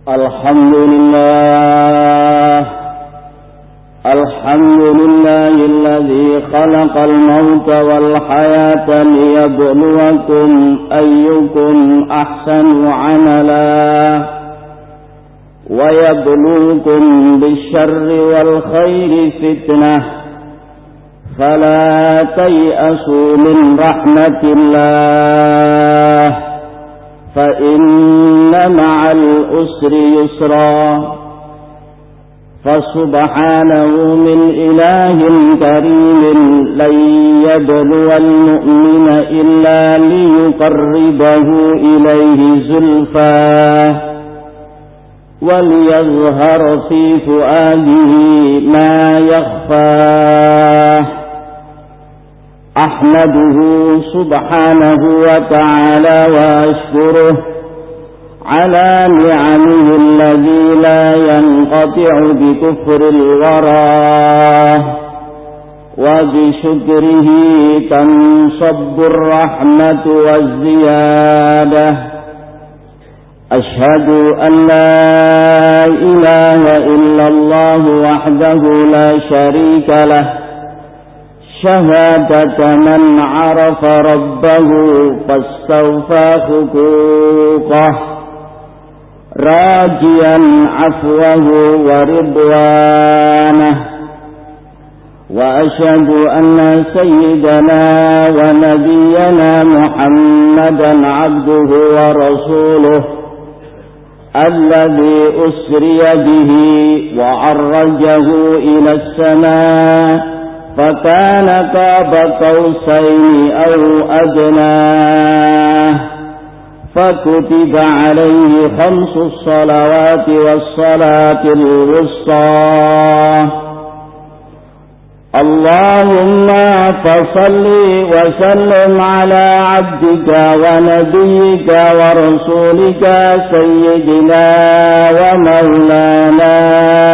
الحمد لله الذي خلق الموت والحياة ليبلوكم أيكم أحسن عملا ويبلوكم بالشر والخير فتنة فلا تيأسوا من رحمة الله فإن مع الأسر يسرا فسبحانه من إله كريم لن يبلو المؤمن إلا ليقربه إليه زلفى وليظهر في فؤاده ما يخفى أحمده سبحانه وتعالى وأشكره على نعمه الذي لا ينقطع بكفر الورى وبشكره تنصب الرحمة والزيادة أشهد أن لا إله إلا الله وحده لا شريك له شهادة من عرف ربه فاستوفى حقوقه راجيا عفوه ورضوانه وأشهد أن سيدنا ونبينا محمدا عبده ورسوله الذي أسري به وعرجه إلى السماء فكان قاب قوسين أو أدنى فكتب عليه 5 الصلوات والصلاة الوسطى اللهم فصل وسلم على عبدك ونبيك ورسولك سيدنا ومولانا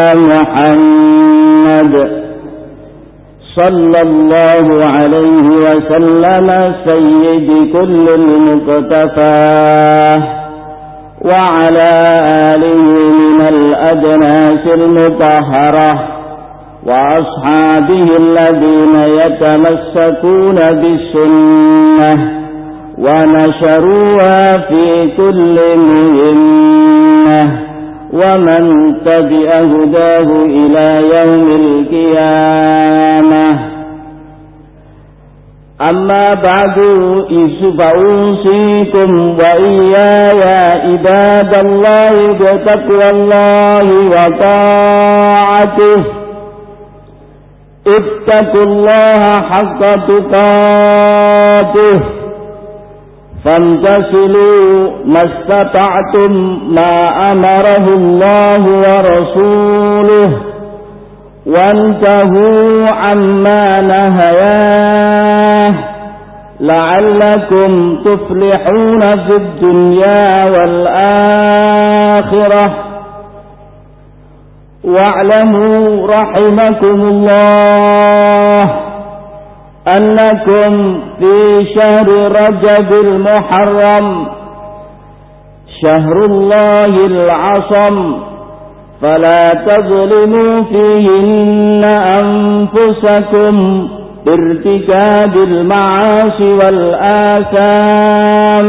محمد صلى الله عليه وسلم سيد كل المقتفى وعلى آله من الأجناس المطهرة وأصحابه الذين يتمسكون بالسنة ونشروها في كل مهمة ومن تبع هداه إلى يوم القيامة أما بعد فأوصيكم وإياي عباد الله بتقوى الله وطاعته اتقوا الله حق تقاته فامتثلوا ما استطعتم ما أمره الله ورسوله وانتهوا عما نهياه لعلكم تفلحون في الدنيا والآخرة واعلموا رحمكم الله أنكم في شهر رجب المحرم شهر الله العصم فلا تظلموا فيهن أنفسكم بارتكاب المعاصي والآثام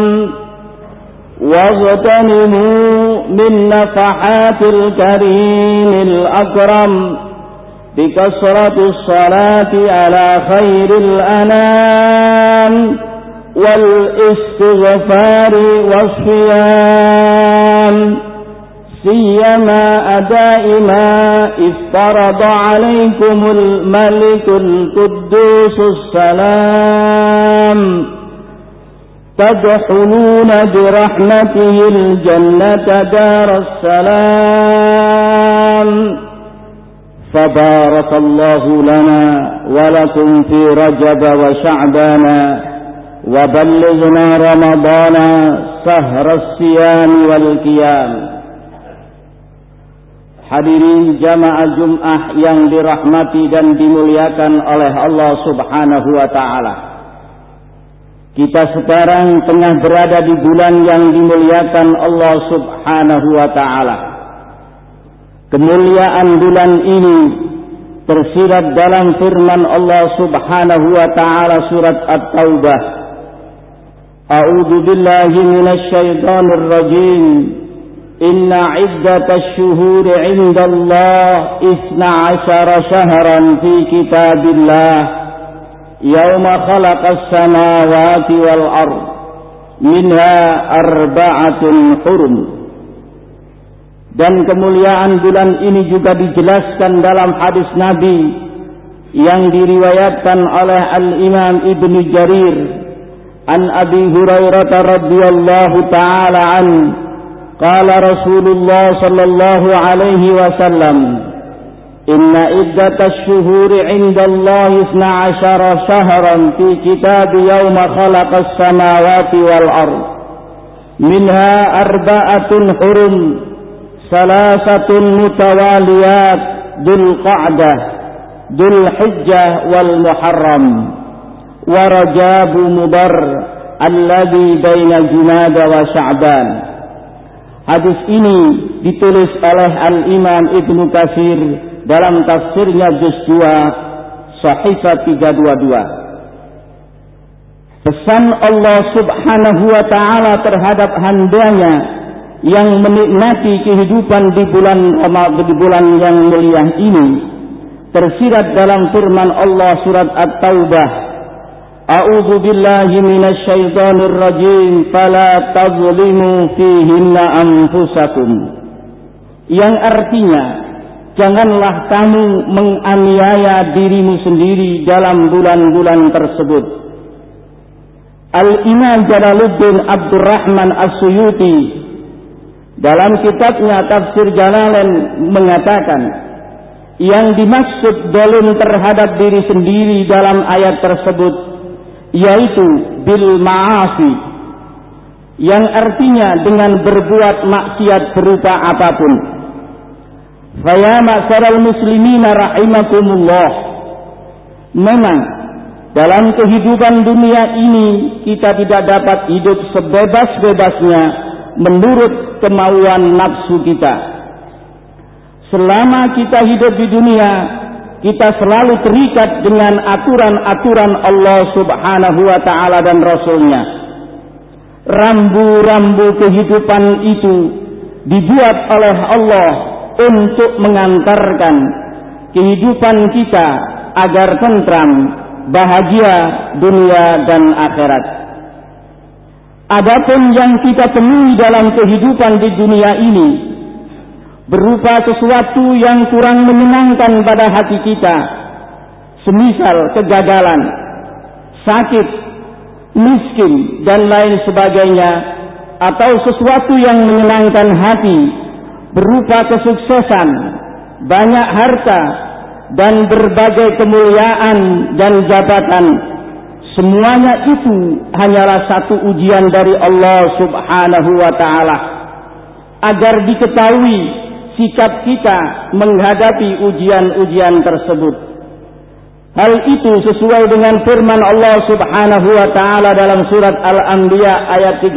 واغتنموا من نفحات الكريم الأكرم بكثرة الصلاة على خير الأنام والاستغفار والصيام سيما أداء ما افترض عليكم الملك القدوس السلام تدخلون برحمته الجنة دار السلام فبارك الله لنا ولكم في رجب وشعبان وبلغنا رمضان سهر الصيام والقيام. Hadirin jamaah Jum'ah yang dirahmati dan dimuliakan oleh Allah Subhanahu wa ta'ala. Kita sekarang tengah berada di bulan yang dimuliakan Allah Subhanahu wa ta'ala. Kemuliaan bulan ini tersirat dalam firman Allah Subhanahu wa taala surat At-Taubah. A'udzu billahi minasy syaithanir rajim. Inna 'iddatash shuhuri 'indallahi 12 syahran fi kitabillah yauma khalaqas samawati wal ard minha arba'atun hurum. Dan kemuliaan bulan ini juga dijelaskan dalam hadis Nabi yang diriwayatkan oleh Al-Imam Ibnu Jarir an Abi Hurairah radhiyallahu taala an qala Rasulullah sallallahu alaihi wasallam inna iddatash shuhuri 'indallahi 12 syahran fi kitab yauma khalaqas samawati wal ard minha arba'atun hurum salasatun mutawaliyat Dzul Qa'dah Dzul Hijjah wal Muharram wa Rajab Mudar alladzi baina Jumada wa Sya'ban. Hadis ini ditulis oleh Al-Imam Ibnu Katsir dalam tafsirnya juz 2 Shahifah 322. Pesan Allah Subhanahu wa taala terhadap hambanya yang menikmati kehidupan di bulan yang mulia ini tersirat dalam firman Allah surat At-Taubah. A'udzu billahi minasy syaithanir rajim fala tazlimu fihinna anfusakum. Yang artinya, janganlah kamu menganiaya dirimu sendiri dalam bulan-bulan tersebut. Al-Imam Jalaluddin Abdurrahman As-Suyuti dalam kitabnya Tafsir Jalalain mengatakan, yang dimaksud zalim terhadap diri sendiri dalam ayat tersebut yaitu bil ma'asi, yang artinya dengan berbuat maksiat berupa apapun. Fa ya ma'syaral muslimina rahimakumullah, memang dalam kehidupan dunia ini kita tidak dapat hidup sebebas-bebasnya menurut kemauan nafsu kita. Selama kita hidup di dunia, kita selalu terikat dengan aturan-aturan Allah Subhanahu wa taala dan Rasul-Nya. Rambu-rambu kehidupan itu dibuat oleh Allah untuk mengantarkan kehidupan kita agar tentram, bahagia dunia dan akhirat. Adapun yang kita temui dalam kehidupan di dunia ini berupa sesuatu yang kurang menyenangkan pada hati kita, semisal kegagalan, sakit, miskin dan lain sebagainya, atau sesuatu yang menyenangkan hati berupa kesuksesan, banyak harta dan berbagai kemuliaan dan jabatan. Semuanya itu hanyalah satu ujian dari Allah Subhanahu wa taala agar diketahui sikap kita menghadapi ujian-ujian tersebut. Hal itu sesuai dengan firman Allah Subhanahu wa taala dalam surat Al-Anbiya ayat 35.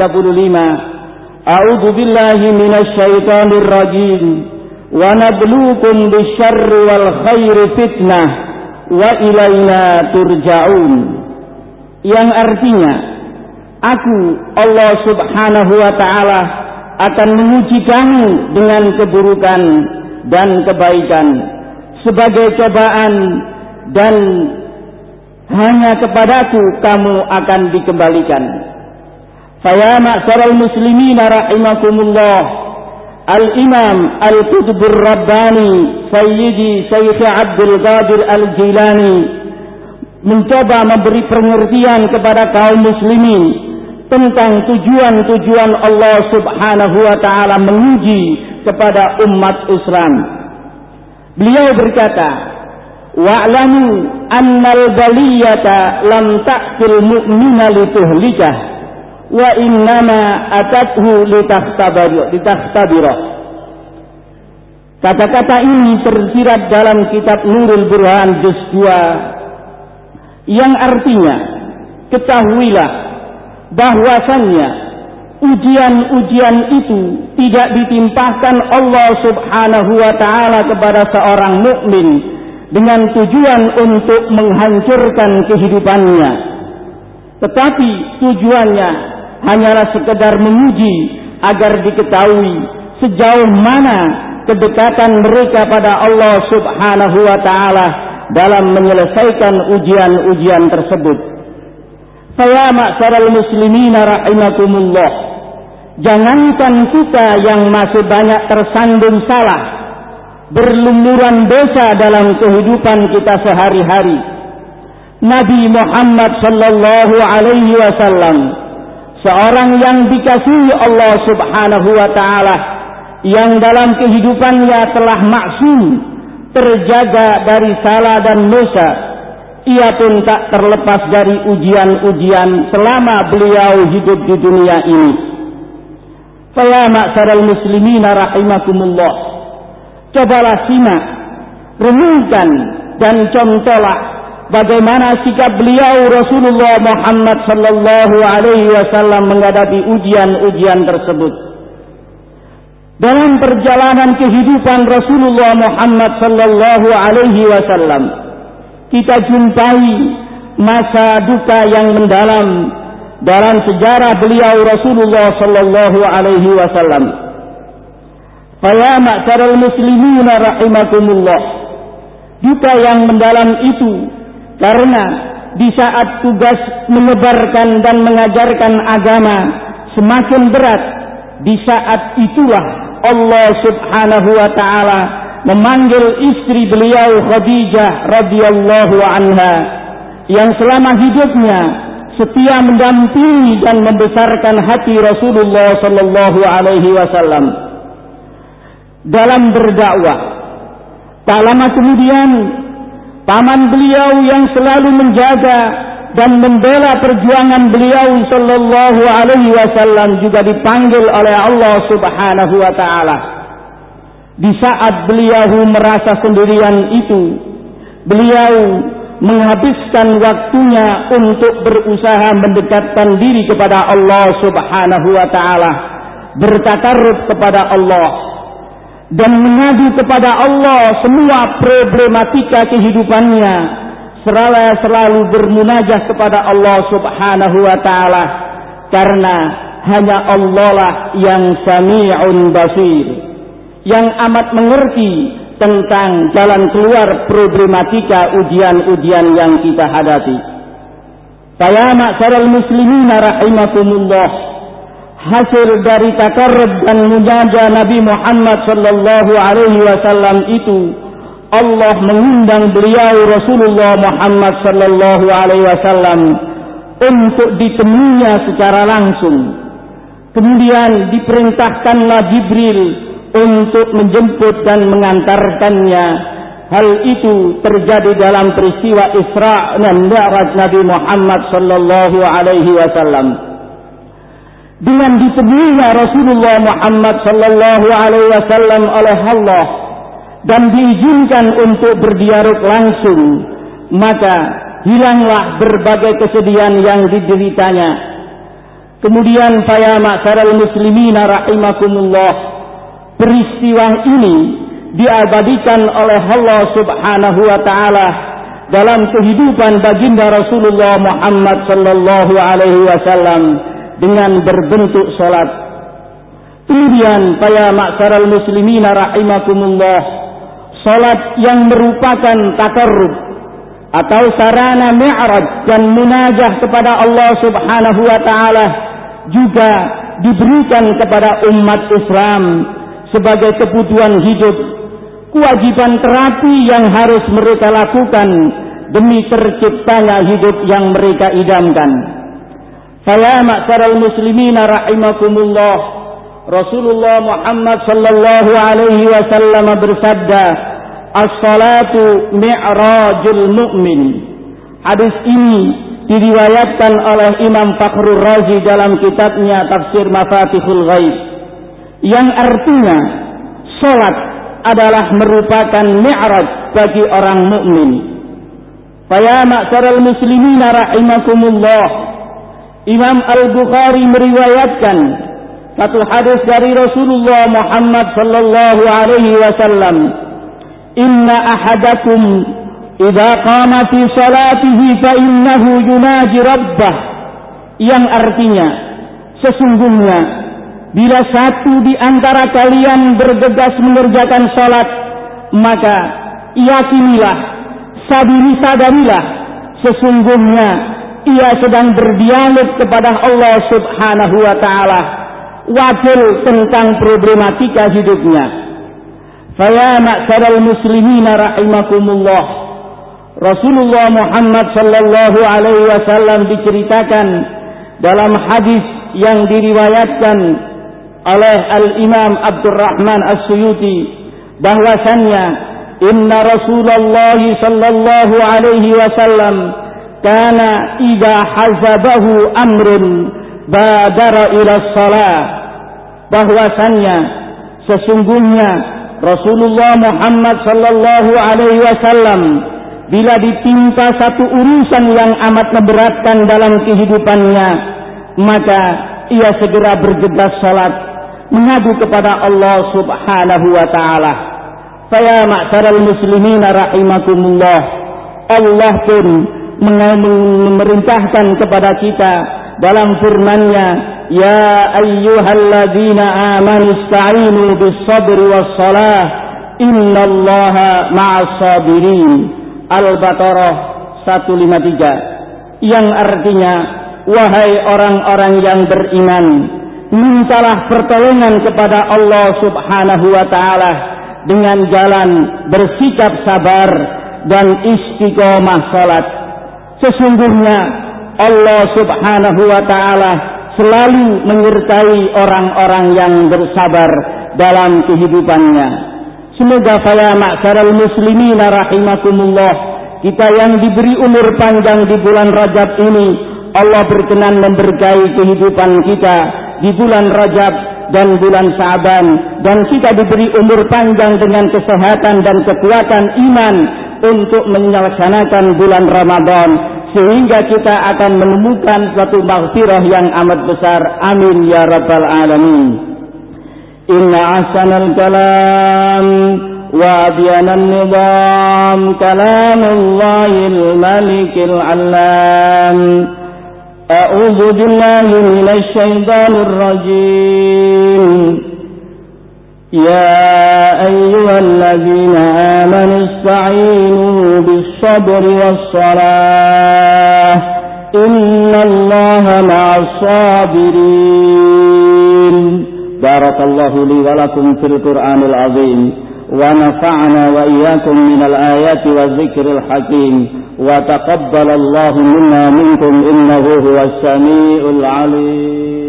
A'udzu billahi minasy syaithanir rajim. Wa nabluukum bisyarri wal khairi fitnah wa ilaina turja'un. Yang artinya, aku Allah Subhanahu wa taala akan menguji kamu dengan keburukan dan kebaikan sebagai cobaan, dan hanya kepadaku kamu akan dikembalikan. Fa ya ma'syaral muslimina rahimakumullah, Al-Imam Al-Qutbur Rabbani Sayyidi Syekh Abdul Qadir Al-Jilani mencoba memberi pengertian kepada kaum muslimin tentang tujuan-tujuan Allah Subhanahu wa taala menguji kepada umat Islam. Beliau berkata, wa'lamu annal baliyata lam ta'til mu'mina lituhlikah wa innama atathu litakhtabirah. Kata-kata ini tersirat dalam kitab Nurul Burhan juz 2 yang artinya, ketahuilah bahwasannya ujian-ujian itu tidak ditimpakan Allah Subhanahu wa taala kepada seorang mukmin dengan tujuan untuk menghancurkan kehidupannya, tetapi tujuannya hanyalah sekedar menguji agar diketahui sejauh mana kedekatan mereka pada Allah Subhanahu wa taala dalam menyelesaikan ujian-ujian tersebut. Fa ma'syaral muslimina rahimakumullah, jangankan kita yang masih banyak tersandung salah, berlumuran dosa dalam kehidupan kita sehari-hari, Nabi Muhammad sallallahu alaihi wasallam, seorang yang dikasihi Allah Subhanahu wa taala, yang dalam kehidupannya telah maksum, terjaga dari salah dan dosa, ia pun tak terlepas dari ujian-ujian selama beliau hidup di dunia ini. Fa ya ma'syaral muslimina rahimakumullah, cobalah simak, renungkan dan contohlah bagaimana sikap beliau Rasulullah Muhammad sallallahu alaihi wasallam menghadapi ujian-ujian tersebut. Dalam perjalanan kehidupan Rasulullah Muhammad sallallahu alaihi wasallam, kita jumpai masa duka yang mendalam dalam sejarah beliau Rasulullah sallallahu alaihi wasallam. Fa ya ma'syaral muslimina rahimakumullah, duka yang mendalam itu karena di saat tugas menyebarkan dan mengajarkan agama semakin berat, di saat itulah Allah Subhanahu wa taala memanggil istri beliau Khadijah radhiyallahu anha yang selama hidupnya setia mendampingi dan membesarkan hati Rasulullah sallallahu alaihi wasallam dalam berdakwah. Tak lama kemudian paman beliau yang selalu menjaga dan membela perjuangan beliau sallallahu alaihi wasallam juga dipanggil oleh Allah Subhanahu wa taala. Di saat beliau merasa sendirian itu, beliau menghabiskan waktunya untuk berusaha mendekatkan diri kepada Allah Subhanahu wa taala, bertakarrub kepada Allah dan mengadu kepada Allah semua problematika kehidupannya, seraya selalu bermunajat kepada Allah Subhanahu wa taala, karena hanya Allah lah yang Sami'un Basir, yang amat mengerti tentang jalan keluar problematika ujian-ujian yang kita hadapi. Fa ya ma'syaral muslimina rahimakumullah, hasil dari takarrub dan munajat Nabi Muhammad sallallahu alaihi wasallam itu, Allah mengundang beliau Rasulullah Muhammad sallallahu alaihi wasallam untuk ditemuinya secara langsung. Kemudian diperintahkanlah Jibril untuk menjemput dan mengantarkannya. Hal itu terjadi dalam peristiwa Isra dan Mi'raj Nabi Muhammad sallallahu alaihi wasallam. Dengan ditemuinya Rasulullah Muhammad sallallahu alaihi wasallam oleh Allah dan diizinkan untuk berdialog langsung, maka hilanglah berbagai kesedihan yang dideritanya. Kemudian fa ya ma'syaral muslimina rahimakumullah, peristiwa ini diabadikan oleh Allah Subhanahu wa taala dalam kehidupan baginda Rasulullah Muhammad sallallahu alaihi wasallam dengan berbentuk salat. Kemudian fa ya ma'syaral muslimina rahimakumullah, salat yang merupakan takarrub atau sarana mi'raj dan munajah kepada Allah Subhanahu wa taala juga diberikan kepada umat Islam sebagai kebutuhan hidup, kewajiban terapi yang harus mereka lakukan demi terciptanya hidup yang mereka idamkan. Fa ya ma'syaral muslimina rahimakumullah, Rasulullah Muhammad sallallahu alaihi wasallam bersabda, as-salatu mi'rajul mu'min. Hadis ini diriwayatkan oleh Imam Fakhrur Razi dalam kitabnya Tafsir Mafatihul Ghaib, yang artinya salat adalah merupakan mi'raj bagi orang mukmin. Fa ya ma'syaral muslimina rahimakumullah, Imam Al-Bukhari meriwayatkan Satu hadis dari Rasulullah Muhammad sallallahu alaihi wasallam, "Inna ahadakum idza qama fi salatihi fa innahu yunaji rabbah." Yang artinya, sesungguhnya bila satu di antara kalian bergegas mengerjakan salat, maka yakinilah, sadarilah, sesungguhnya ia sedang berdialog kepada Allah Subhanahu wa taala, wakil tentang problematika hidupnya. Faya ma'syaral muslimina rahimakumullah. Rasulullah Muhammad sallallahu alaihi wasallam diceritakan dalam hadis yang diriwayatkan oleh Al-Imam Abdurrahman As-Suyuti bahwasannya inna Rasulullah sallallahu alaihi wasallam kana idza hazabahu amrun badara ila shalah, bahwasannya sesungguhnya Rasulullah Muhammad sallallahu alaihi wasallam bila ditimpa satu urusan yang amat memberatkan dalam kehidupannya, maka ia segera bergegas salat mengadu kepada Allah Subhanahu wa taala. Faya ma'syaral muslimina rahimakumullah. Allah pun memerintahkan kepada kita dalam firman-Nya, ya ayyuhalladzina amanu ista'inu bis-sabri was-shalah innallaha ma'as sabirin. Al-Baqarah 153, yang artinya, wahai orang-orang yang beriman, mintalah pertolongan kepada Allah Subhanahu wa taala dengan jalan bersikap sabar dan istiqomah salat. Sesungguhnya Allah Subhanahu wa taala selalu menyertai orang-orang yang bersabar dalam kehidupannya. Semoga faya ma'syaral muslimina rahimakumullah, kita yang diberi umur panjang di bulan Rajab ini, Allah berkenan memberkahi kehidupan kita di bulan Rajab dan bulan Sa'ban, dan kita diberi umur panjang dengan kesehatan dan kekuatan iman untuk melaksanakan bulan Ramadan, sehingga kita akan menemukan suatu maghfirah yang amat besar. Amin ya rabbal alamin. Inna ahsanal kalam wa abyanan nizam kalamullahil malikil alam. A'udzu billahi minasy syaithanir rajim. Ya ayyuhalladzina amanu ista'inu bis-sabri was-salah innallaha ma'as sabirin. Barakallahu li wa lakum fil Qur'anil azim wa nafa'ana wa iyyakum minal ayati wadzikril hakim wa taqabbalallahu minna minkum innahu huwas samiul alim.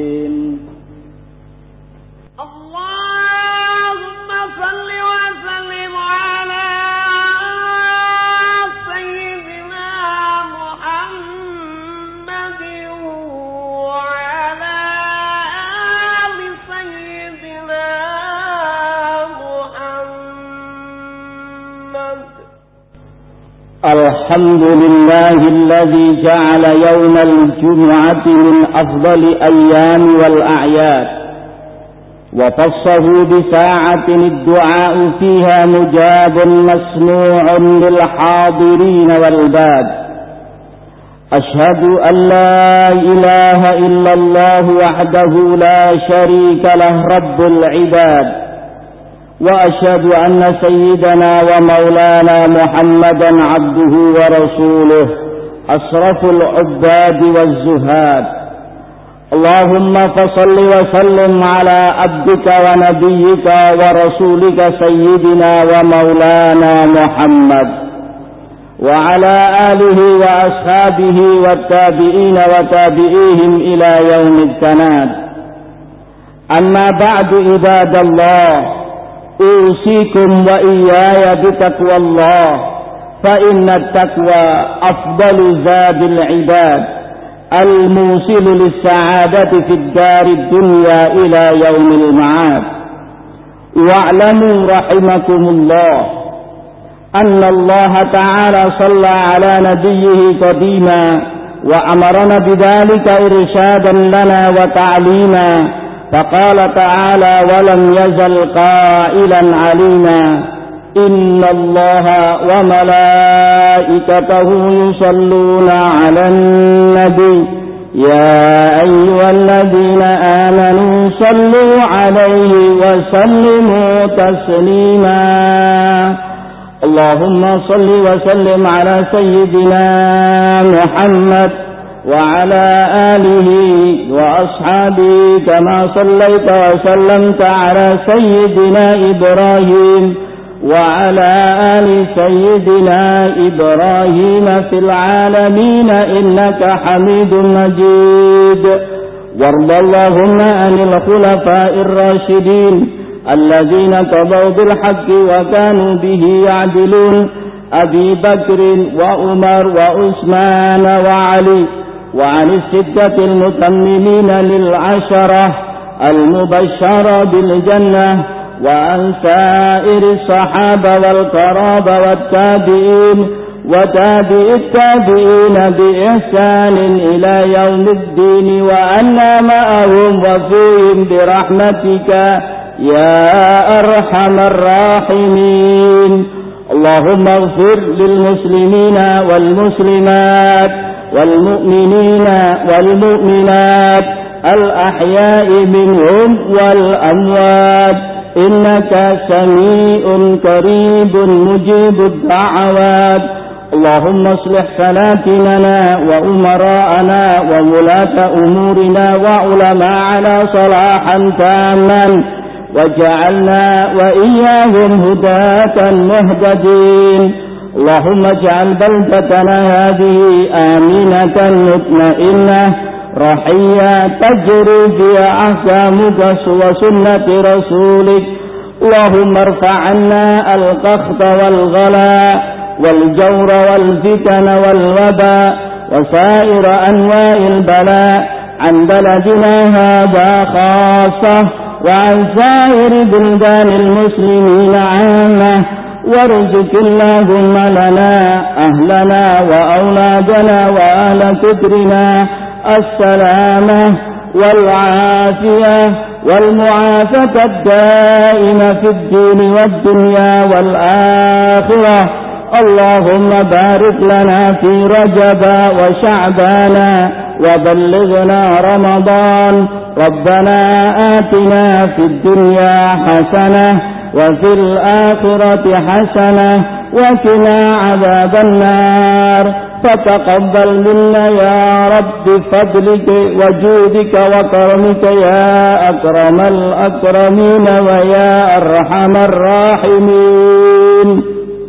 الحمد لله الذي جعل يوم الجمعة من أفضل أيام والأعياد وخصه بساعة الدعاء فيها مجاب مسموع للحاضرين والباد. أشهد أن لا إله إلا الله وحده لا شريك له رب العباد، وأشهد أن سيدنا ومولانا محمدا عبده ورسوله أشرف العباد والزهاد. اللهم فصل وسلم على عبدك ونبيك ورسولك سيدنا ومولانا محمد وعلى آله وأصحابه والتابعين وتابعيهم إلى يوم التناد. أما بعد عباد الله، أوصيكم وإياي بتقوى الله، فإن التقوى أفضل زاد العباد الموصل للسعادة في الدار الدنيا إلى يوم المعاد. واعلموا رحمكم الله أن الله تعالى صلى على نبيه قديما وأمرنا بذلك إرشادا لنا وتعليما، فقال تعالى ولم يزل قائلا علينا إن الله وملائكته يصلون على النبي يا أيها الذين آمنوا صلوا عليه وسلموا تسليما اللهم صل وسلم على سيدنا محمد وعلى آله وأصحابه كما صليت وسلمت على سيدنا إبراهيم وعلى آل سيدنا إبراهيم في العالمين إنك حميد مجيد وارض اللهم عن الخلفاء الراشدين الذين قضوا بالحق وكانوا به يعدلون أبي بكر وعمر وعثمان وعلي وعن الستة المتممين للعشرة المبشرة بالجنة وعن سائر الصحابة والقرابة والتابعين وتابع التابعين بإحسان إلى يوم الدين وأنا معهم وفيهم برحمتك يا أرحم الراحمين اللهم اغفر للمسلمين والمسلمات والمؤمنين والمؤمنات الأحياء منهم والأموات إنك سميع قريب مجيب الدعوات اللهم اصلح سلاطننا وأمراءنا وولاة أمورنا وعلماءنا صلاحا تاما وجعلنا وإياهم هداة مهتدين اللهم اجعل بلدتنا هذه آمنة مطمئنة رحية تجري فيها أحكامك وسنة رسولك اللهم ارفع عنا القحط والغلاء والجور والفتن والوباء وسائر أنواع البلاء عن بلدنا هذا خاصة وعن سائر بلدان المسلمين عامة وارزق اللهم لنا أهلنا وأولادنا وأهل كبرنا السلامة والعافية والمعافاة الدائمة في الدين والدنيا والآخرة اللهم بارك لنا في رجب وشعبان وبلغنا رمضان ربنا آتنا في الدنيا حسنة وفي الآخرة حسنة وقنا عذاب النار فتقبل منا يا رب بفضلك وجودك وكرمك يا أكرم الأكرمين ويا أرحم الراحمين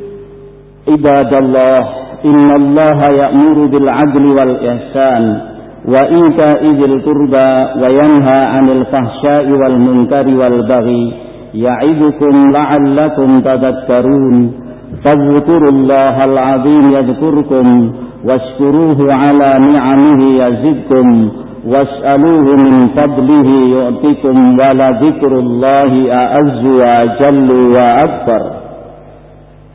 عباد الله إن الله يأمر بالعدل والإحسان وإيتاء ذي القربى وينهى عن الفحشاء والمنكر والبغي يعظكم لعلكم تذكرون فاذكروا الله العظيم يذكركم واشكروه على نعمه يزدكم واسألوه من فضله يؤتكم ولذكر الله أعز وأجل وأكبر